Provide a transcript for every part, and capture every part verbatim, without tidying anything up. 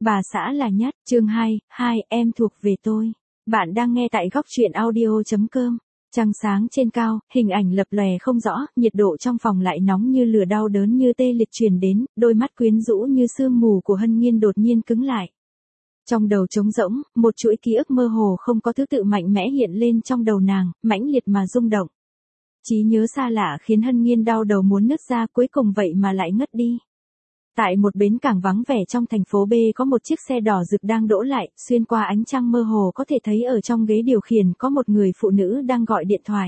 Bà xã là nhất, chương hai, hai, em thuộc về tôi. Bạn đang nghe tại góc truyện audio.com. Trăng sáng trên cao, hình ảnh lập lòe không rõ, nhiệt độ trong phòng lại nóng như lửa, đau đớn như tê liệt truyền đến, đôi mắt quyến rũ như sương mù của Hân Nhiên đột nhiên cứng lại. Trong đầu trống rỗng, một chuỗi ký ức mơ hồ không có thứ tự mạnh mẽ hiện lên trong đầu nàng, mãnh liệt mà rung động. Trí nhớ xa lạ khiến Hân Nhiên đau đầu muốn nứt ra, cuối cùng vậy mà lại ngất đi. Tại một bến cảng vắng vẻ trong thành phố B có một chiếc xe đỏ rực đang đỗ lại, xuyên qua ánh trăng mơ hồ có thể thấy ở trong ghế điều khiển có một người phụ nữ đang gọi điện thoại.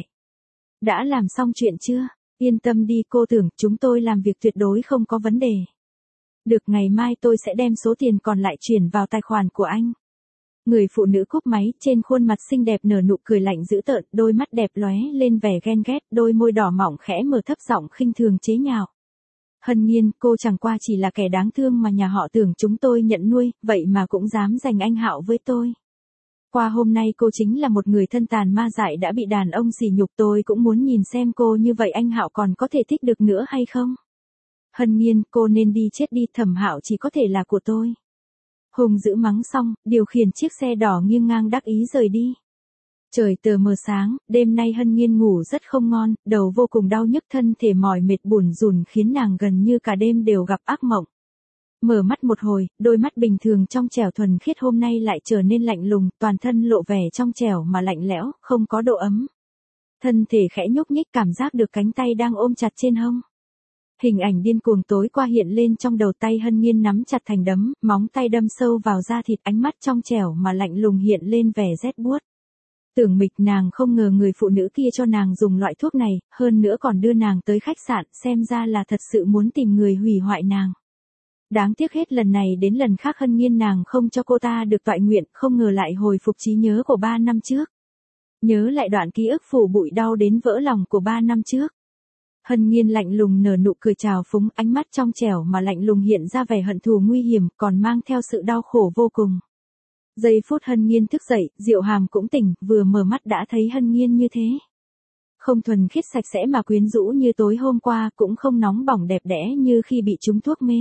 Đã làm xong chuyện chưa? Yên tâm đi, cô tưởng chúng tôi làm việc tuyệt đối không có vấn đề. Được, ngày mai tôi sẽ đem số tiền còn lại chuyển vào tài khoản của anh. Người phụ nữ cúp máy, trên khuôn mặt xinh đẹp nở nụ cười lạnh dữ tợn, đôi mắt đẹp lóe lên vẻ ghen ghét, đôi môi đỏ mỏng khẽ mở, thấp giọng khinh thường chế nhạo. Hân Nhiên, cô chẳng qua chỉ là kẻ đáng thương mà nhà họ Tưởng chúng tôi nhận nuôi, vậy mà cũng dám giành anh Hạo với tôi. Qua hôm nay cô chính là một người thân tàn ma dại đã bị đàn ông sỉ nhục, tôi cũng muốn nhìn xem cô như vậy anh Hạo còn có thể thích được nữa hay không. Hân Nhiên, cô nên đi chết đi, Thẩm Hạo chỉ có thể là của tôi. Hùng dữ mắng xong, điều khiển chiếc xe đỏ nghiêng ngang đắc ý rời đi. Trời tờ mờ sáng, đêm nay Hân Nhiên ngủ rất không ngon, đầu vô cùng đau nhức, thân thể mỏi mệt bủn rủn khiến nàng gần như cả đêm đều gặp ác mộng. Mở mắt một hồi, đôi mắt bình thường trong trẻo thuần khiết hôm nay lại trở nên lạnh lùng, toàn thân lộ vẻ trong trẻo mà lạnh lẽo, không có độ ấm. Thân thể khẽ nhúc nhích, cảm giác được cánh tay đang ôm chặt trên hông. Hình ảnh điên cuồng tối qua hiện lên trong đầu, tay Hân Nhiên nắm chặt thành đấm, móng tay đâm sâu vào da thịt, ánh mắt trong trẻo mà lạnh lùng hiện lên vẻ rét buốt. Tưởng Mịch, nàng không ngờ người phụ nữ kia cho nàng dùng loại thuốc này, hơn nữa còn đưa nàng tới khách sạn, xem ra là thật sự muốn tìm người hủy hoại nàng. Đáng tiếc hết lần này đến lần khác Hân Nhiên nàng không cho cô ta được toại nguyện, không ngờ lại hồi phục trí nhớ của ba năm trước. Nhớ lại đoạn ký ức phủ bụi đau đến vỡ lòng của ba năm trước. Hân Nhiên lạnh lùng nở nụ cười trào phúng, ánh mắt trong trẻo mà lạnh lùng hiện ra vẻ hận thù nguy hiểm, còn mang theo sự đau khổ vô cùng. Giây phút Hân Nhiên thức dậy, Diệu Hàm cũng tỉnh, vừa mở mắt đã thấy Hân Nhiên như thế. Không thuần khiết sạch sẽ mà quyến rũ như tối hôm qua, cũng không nóng bỏng đẹp đẽ như khi bị trúng thuốc mê.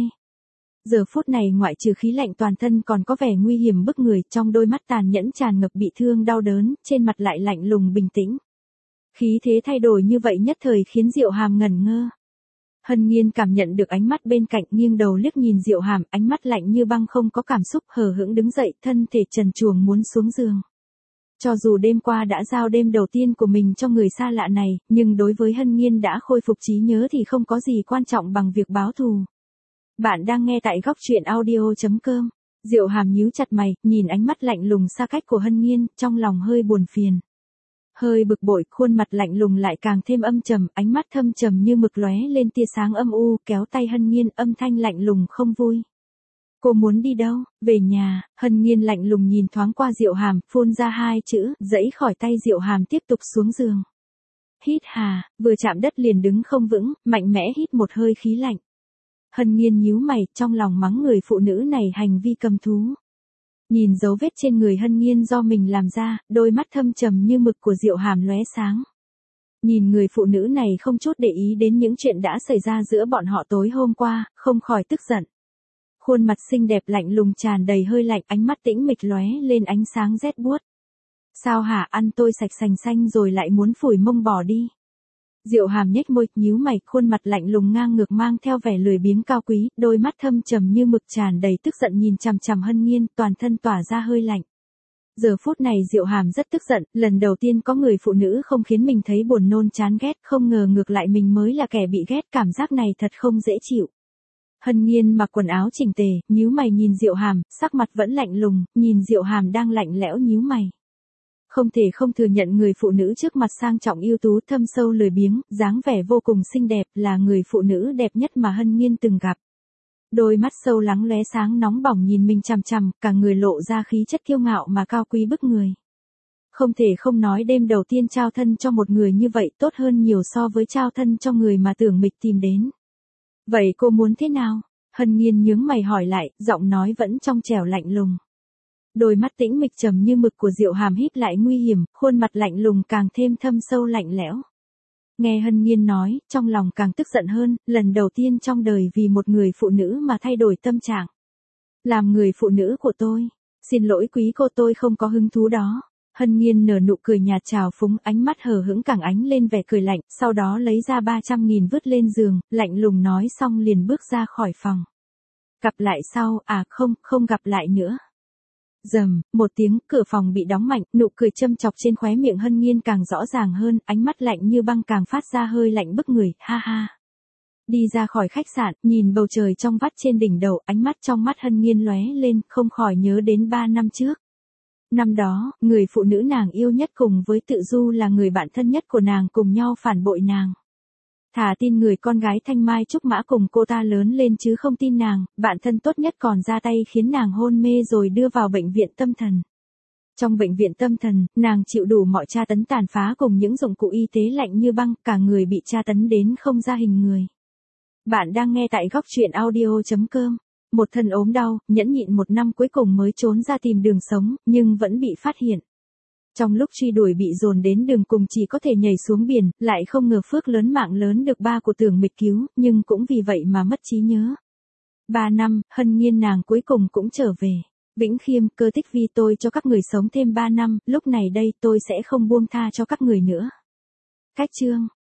Giờ phút này ngoại trừ khí lạnh toàn thân còn có vẻ nguy hiểm bức người, trong đôi mắt tàn nhẫn tràn ngập bị thương đau đớn, trên mặt lại lạnh lùng bình tĩnh. Khí thế thay đổi như vậy nhất thời khiến Diệu Hàm ngẩn ngơ. Hân Nhiên cảm nhận được ánh mắt bên cạnh, nghiêng đầu liếc nhìn Diệu Hàm, ánh mắt lạnh như băng không có cảm xúc, hờ hững đứng dậy, thân thể trần truồng muốn xuống giường. Cho dù đêm qua đã giao đêm đầu tiên của mình cho người xa lạ này, nhưng đối với Hân Nhiên đã khôi phục trí nhớ thì không có gì quan trọng bằng việc báo thù. Bạn đang nghe tại góc truyện audio.com. Diệu Hàm nhíu chặt mày, nhìn ánh mắt lạnh lùng xa cách của Hân Nhiên, trong lòng hơi buồn phiền. Hơi bực bội, khuôn mặt lạnh lùng lại càng thêm âm trầm, ánh mắt thâm trầm như mực lóe lên tia sáng âm u, kéo tay Hân Nhiên, âm thanh lạnh lùng không vui. Cô muốn đi đâu? Về nhà. Hân Nhiên lạnh lùng nhìn thoáng qua Diệu Hàm, phun ra hai chữ, giãy khỏi tay Diệu Hàm tiếp tục xuống giường. Hít hà, vừa chạm đất liền đứng không vững, mạnh mẽ hít một hơi khí lạnh. Hân Nhiên nhíu mày, trong lòng mắng người phụ nữ này hành vi cầm thú. Nhìn dấu vết trên người Hân Nhiên do mình làm ra, đôi mắt thâm trầm như mực của Diệu Hàm lóe sáng. Nhìn người phụ nữ này không chút để ý đến những chuyện đã xảy ra giữa bọn họ tối hôm qua, không khỏi tức giận. Khuôn mặt xinh đẹp lạnh lùng tràn đầy hơi lạnh, ánh mắt tĩnh mịch lóe lên ánh sáng rét buốt. Sao hả, ăn tôi sạch sành xanh rồi lại muốn phủi mông bỏ đi. Diệu Hàm nhếch môi, nhíu mày, khuôn mặt lạnh lùng ngang ngược mang theo vẻ lười biếng cao quý, đôi mắt thâm trầm như mực tràn đầy tức giận nhìn chằm chằm Hân Nhiên, toàn thân tỏa ra hơi lạnh. Giờ phút này Diệu Hàm rất tức giận, lần đầu tiên có người phụ nữ không khiến mình thấy buồn nôn chán ghét, không ngờ ngược lại mình mới là kẻ bị ghét, cảm giác này thật không dễ chịu. Hân Nhiên mặc quần áo chỉnh tề, nhíu mày nhìn Diệu Hàm, sắc mặt vẫn lạnh lùng, nhìn Diệu Hàm đang lạnh lẽo nhíu mày. Không thể không thừa nhận người phụ nữ trước mặt sang trọng ưu tú, thâm sâu lười biếng, dáng vẻ vô cùng xinh đẹp, là người phụ nữ đẹp nhất mà Hân Nhiên từng gặp. Đôi mắt sâu lắng lóe sáng nóng bỏng nhìn mình chằm chằm, cả người lộ ra khí chất kiêu ngạo mà cao quý bức người. Không thể không nói đêm đầu tiên trao thân cho một người như vậy tốt hơn nhiều so với trao thân cho người mà Tưởng Mịch tìm đến. Vậy cô muốn thế nào? Hân Nhiên nhướng mày hỏi lại, giọng nói vẫn trong trẻo lạnh lùng. Đôi mắt tĩnh mịch trầm như mực của Diệu Hàm híp lại nguy hiểm, khuôn mặt lạnh lùng càng thêm thâm sâu lạnh lẽo. Nghe Hân Nhiên nói, trong lòng càng tức giận hơn, lần đầu tiên trong đời vì một người phụ nữ mà thay đổi tâm trạng. Làm người phụ nữ của tôi. Xin lỗi quý cô, tôi không có hứng thú đó. Hân Nhiên nở nụ cười nhạt trào phúng, ánh mắt hờ hững càng ánh lên vẻ cười lạnh, sau đó lấy ra ba trăm nghìn vứt lên giường, lạnh lùng nói xong liền bước ra khỏi phòng. Gặp lại sau, à không, không gặp lại nữa. Rầm, một tiếng, cửa phòng bị đóng mạnh, nụ cười châm chọc trên khóe miệng Hân Nhiên càng rõ ràng hơn, ánh mắt lạnh như băng càng phát ra hơi lạnh bức người, ha ha. Đi ra khỏi khách sạn, nhìn bầu trời trong vắt trên đỉnh đầu, ánh mắt trong mắt Hân Nhiên lóe lên, không khỏi nhớ đến ba năm trước. Năm đó, người phụ nữ nàng yêu nhất cùng với Tự Du là người bạn thân nhất của nàng cùng nhau phản bội nàng. Thà tin người con gái thanh mai trúc mã cùng cô ta lớn lên chứ không tin nàng, bạn thân tốt nhất còn ra tay khiến nàng hôn mê rồi đưa vào bệnh viện tâm thần. Trong bệnh viện tâm thần, nàng chịu đủ mọi tra tấn tàn phá cùng những dụng cụ y tế lạnh như băng, cả người bị tra tấn đến không ra hình người. Bạn đang nghe tại góc truyện audio chấm com. Một thân ốm đau, nhẫn nhịn một năm cuối cùng mới trốn ra tìm đường sống, nhưng vẫn bị phát hiện. Trong lúc truy đuổi bị dồn đến đường cùng chỉ có thể nhảy xuống biển, lại không ngờ phước lớn mạng lớn được ba của Tưởng Mịch cứu, nhưng cũng vì vậy mà mất trí nhớ. Ba năm, Hân Nhiên nàng cuối cùng cũng trở về. Vĩnh Khiêm, Cơ Tích Vi, tôi cho các người sống thêm ba năm, lúc này đây tôi sẽ không buông tha cho các người nữa. Cách chương